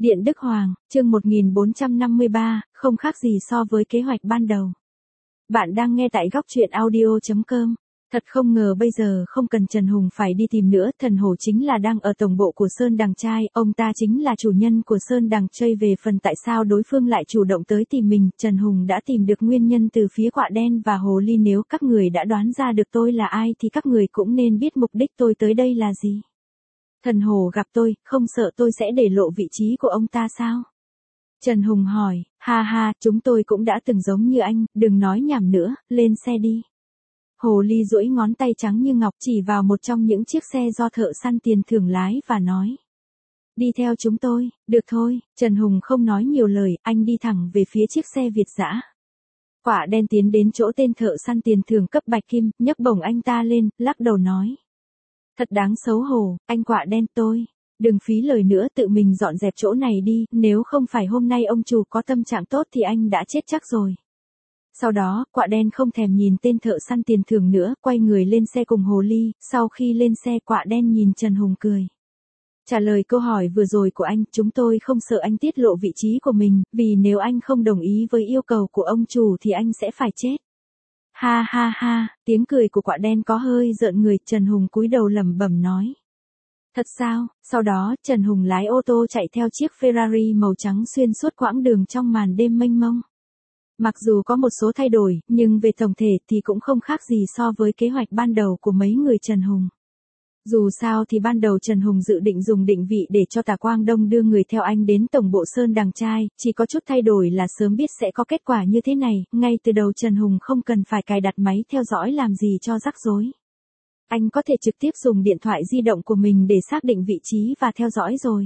Điện Đức Hoàng, chương 1453, không khác gì so với kế hoạch ban đầu. Bạn đang nghe tại góc truyện audio.com. Thật không ngờ bây giờ không cần Trần Hùng phải đi tìm nữa, Thần Hổ chính là đang ở tổng bộ của Sơn Đằng Trai, ông ta chính là chủ nhân của Sơn Đằng Trai. Về phần tại sao đối phương lại chủ động tới tìm mình, Trần Hùng đã tìm được nguyên nhân từ phía Quạ Đen và Hồ Ly. Nếu các người đã đoán ra được tôi là ai thì các người cũng nên biết mục đích tôi tới đây là gì. Thần Hổ gặp tôi, không sợ tôi sẽ để lộ vị trí của ông ta sao? Trần Hùng hỏi, ha ha, chúng tôi cũng đã từng giống như anh, đừng nói nhảm nữa, lên xe đi. Hồ Ly duỗi ngón tay trắng như ngọc chỉ vào một trong những chiếc xe do thợ săn tiền thưởng lái và nói. Đi theo chúng tôi, được thôi, Trần Hùng không nói nhiều lời, anh đi thẳng về phía chiếc xe Việt dã. Quạ Đen tiến đến chỗ tên thợ săn tiền thưởng cấp bạch kim, nhấc bổng anh ta lên, lắc đầu nói. Thật đáng xấu hổ, anh Quạ Đen tôi. Đừng phí lời nữa, tự mình dọn dẹp chỗ này đi, nếu không phải hôm nay ông chủ có tâm trạng tốt thì anh đã chết chắc rồi. Sau đó, Quạ Đen không thèm nhìn tên thợ săn tiền thưởng nữa, quay người lên xe cùng Hồ Ly. Sau khi lên xe, Quạ Đen nhìn Trần Hùng cười. Trả lời câu hỏi vừa rồi của anh, chúng tôi không sợ anh tiết lộ vị trí của mình, vì nếu anh không đồng ý với yêu cầu của ông chủ thì anh sẽ phải chết. Ha ha ha, tiếng cười của Quạ Đen có hơi rợn người, Trần Hùng cúi đầu lẩm bẩm nói. Thật sao? Sau đó, Trần Hùng lái ô tô chạy theo chiếc Ferrari màu trắng xuyên suốt quãng đường trong màn đêm mênh mông. Mặc dù có một số thay đổi, nhưng về tổng thể thì cũng không khác gì so với kế hoạch ban đầu của mấy người Trần Hùng. Dù sao thì ban đầu Trần Hùng dự định dùng định vị để cho Tả Quang Đông đưa người theo anh đến tổng bộ Sơn Đằng Trai, chỉ có chút thay đổi là sớm biết sẽ có kết quả như thế này, ngay từ đầu Trần Hùng không cần phải cài đặt máy theo dõi làm gì cho rắc rối. Anh có thể trực tiếp dùng điện thoại di động của mình để xác định vị trí và theo dõi rồi.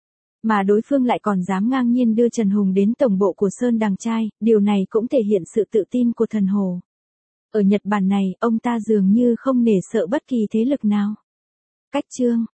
Mà đối phương lại còn dám ngang nhiên đưa Trần Hùng đến tổng bộ của Sơn Đằng Trai, điều này cũng thể hiện sự tự tin của Thần Hổ. Ở Nhật Bản này, ông ta dường như không nể sợ bất kỳ thế lực nào. Cách chương